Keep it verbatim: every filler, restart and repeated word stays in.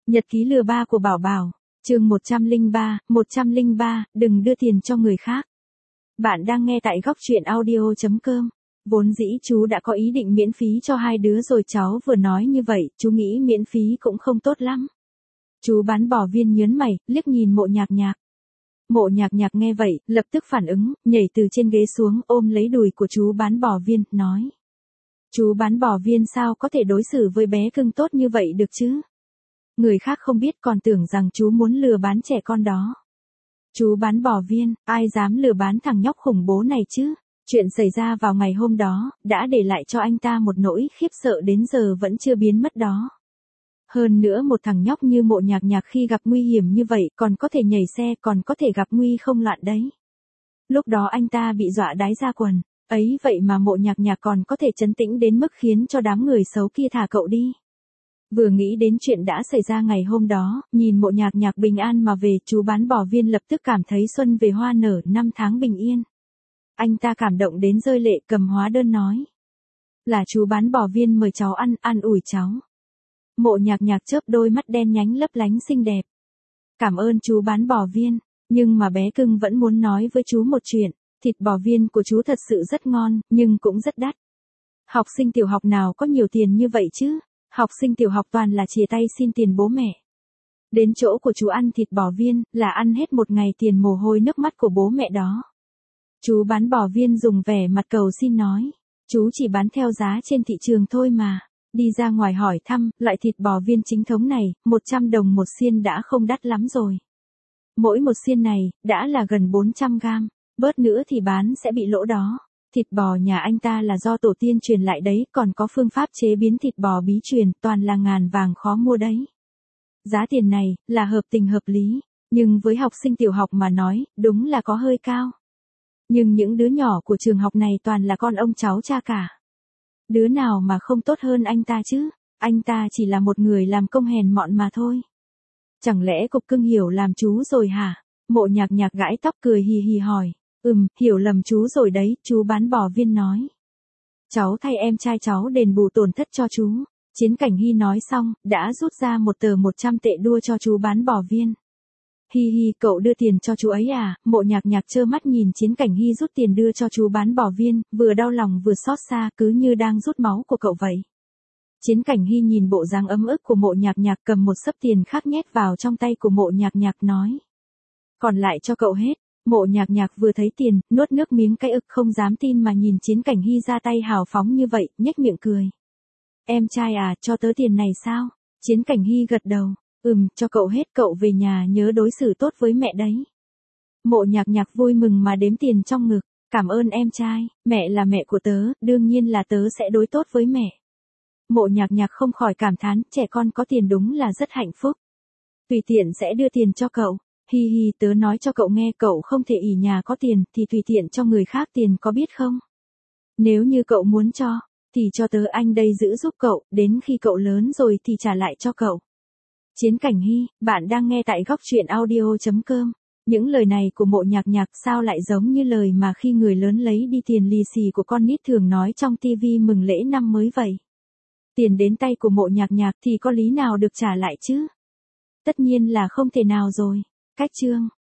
Nhật ký lừa ba của Bảo Bảo, chương một trăm lẻ ba, một trăm lẻ ba, đừng đưa tiền cho người khác. Bạn đang nghe tại góc truyện audio chấm com. Vốn dĩ chú đã có ý định miễn phí cho hai đứa rồi cháu vừa nói như vậy, chú nghĩ miễn phí cũng không tốt lắm. Chú bán bò viên nhớn mày, liếc nhìn Mộ Nhạc Nhạc. Mộ Nhạc Nhạc nghe vậy, lập tức phản ứng, nhảy từ trên ghế xuống, ôm lấy đùi của chú bán bò viên, nói. Chú bán bò viên sao có thể đối xử với bé cưng tốt như vậy được chứ? Người khác không biết còn tưởng rằng chú muốn lừa bán trẻ con đó. Chú bán bò viên, ai dám lừa bán thằng nhóc khủng bố này chứ? Chuyện xảy ra vào ngày hôm đó, đã để lại cho anh ta một nỗi khiếp sợ đến giờ vẫn chưa biến mất đó. Hơn nữa một thằng nhóc như Mộ Nhạc Nhạc khi gặp nguy hiểm như vậy còn có thể nhảy xe, còn có thể gặp nguy không loạn đấy. Lúc đó anh ta bị dọa đái ra quần, ấy vậy mà Mộ Nhạc Nhạc còn có thể trấn tĩnh đến mức khiến cho đám người xấu kia thả cậu đi. Vừa nghĩ đến chuyện đã xảy ra ngày hôm đó, nhìn Mộ Nhạc Nhạc bình an mà về, chú bán bò viên lập tức cảm thấy xuân về hoa nở, năm tháng bình yên. Anh ta cảm động đến rơi lệ, cầm hóa đơn nói. Là chú bán bò viên mời cháu ăn, an ủi cháu. Mộ Nhạc Nhạc chớp đôi mắt đen nhánh lấp lánh xinh đẹp. Cảm ơn chú bán bò viên, nhưng mà bé cưng vẫn muốn nói với chú một chuyện, thịt bò viên của chú thật sự rất ngon, nhưng cũng rất đắt. Học sinh tiểu học nào có nhiều tiền như vậy chứ? Học sinh tiểu học toàn là chìa tay xin tiền bố mẹ. Đến chỗ của chú ăn thịt bò viên, là ăn hết một ngày tiền mồ hôi nước mắt của bố mẹ đó. Chú bán bò viên dùng vẻ mặt cầu xin nói, chú chỉ bán theo giá trên thị trường thôi mà. Đi ra ngoài hỏi thăm, loại thịt bò viên chính thống này, một trăm đồng một xiên đã không đắt lắm rồi. Mỗi một xiên này, đã là gần bốn trăm gam, bớt nữa thì bán sẽ bị lỗ đó. Thịt bò nhà anh ta là do tổ tiên truyền lại đấy, còn có phương pháp chế biến thịt bò bí truyền, toàn là ngàn vàng khó mua đấy. Giá tiền này, là hợp tình hợp lý, nhưng với học sinh tiểu học mà nói, đúng là có hơi cao. Nhưng những đứa nhỏ của trường học này toàn là con ông cháu cha cả. Đứa nào mà không tốt hơn anh ta chứ, anh ta chỉ là một người làm công hèn mọn mà thôi. Chẳng lẽ cục cưng hiểu làm chú rồi hả? Mộ Nhạc Nhạc gãi tóc cười hì hì hỏi. Ừm, hiểu lầm chú rồi đấy, chú bán bò viên nói. Cháu thay em trai cháu đền bù tổn thất cho chú. Chiến Cảnh Hy nói xong, đã rút ra một tờ một trăm tệ đua cho chú bán bò viên. Hi hi, cậu đưa tiền cho chú ấy à? Mộ Nhạc Nhạc trơ mắt nhìn Chiến Cảnh Hy rút tiền đưa cho chú bán bò viên, vừa đau lòng vừa xót xa, cứ như đang rút máu của cậu vậy. Chiến Cảnh Hy nhìn bộ dáng ấm ức của Mộ Nhạc Nhạc, cầm một xấp tiền khác nhét vào trong tay của Mộ Nhạc Nhạc nói. Còn lại cho cậu hết. Mộ Nhạc Nhạc vừa thấy tiền, nuốt nước miếng cái ực, không dám tin mà nhìn Chiến Cảnh Hy ra tay hào phóng như vậy, nhếch miệng cười. Em trai à, cho tớ tiền này sao? Chiến Cảnh Hy gật đầu. Ừm, cho cậu hết, cậu về nhà nhớ đối xử tốt với mẹ đấy. Mộ Nhạc Nhạc vui mừng mà đếm tiền trong ngực. Cảm ơn em trai, mẹ là mẹ của tớ, đương nhiên là tớ sẽ đối tốt với mẹ. Mộ Nhạc Nhạc không khỏi cảm thán, trẻ con có tiền đúng là rất hạnh phúc. Tùy tiện sẽ đưa tiền cho cậu. Hi hi, tớ nói cho cậu nghe, cậu không thể ỷ nhà có tiền thì tùy tiện cho người khác tiền, có biết không? Nếu như cậu muốn cho, thì cho tớ, anh đây giữ giúp cậu, đến khi cậu lớn rồi thì trả lại cho cậu. Chiến Cảnh Hy, bạn đang nghe tại góc truyện audio chấm com. Những lời này của Mộ Nhạc Nhạc sao lại giống như lời mà khi người lớn lấy đi tiền lì xì của con nít thường nói trong tivi mừng lễ năm mới vậy. Tiền đến tay của Mộ Nhạc Nhạc thì có lý nào được trả lại chứ? Tất nhiên là không thể nào rồi. Cách chương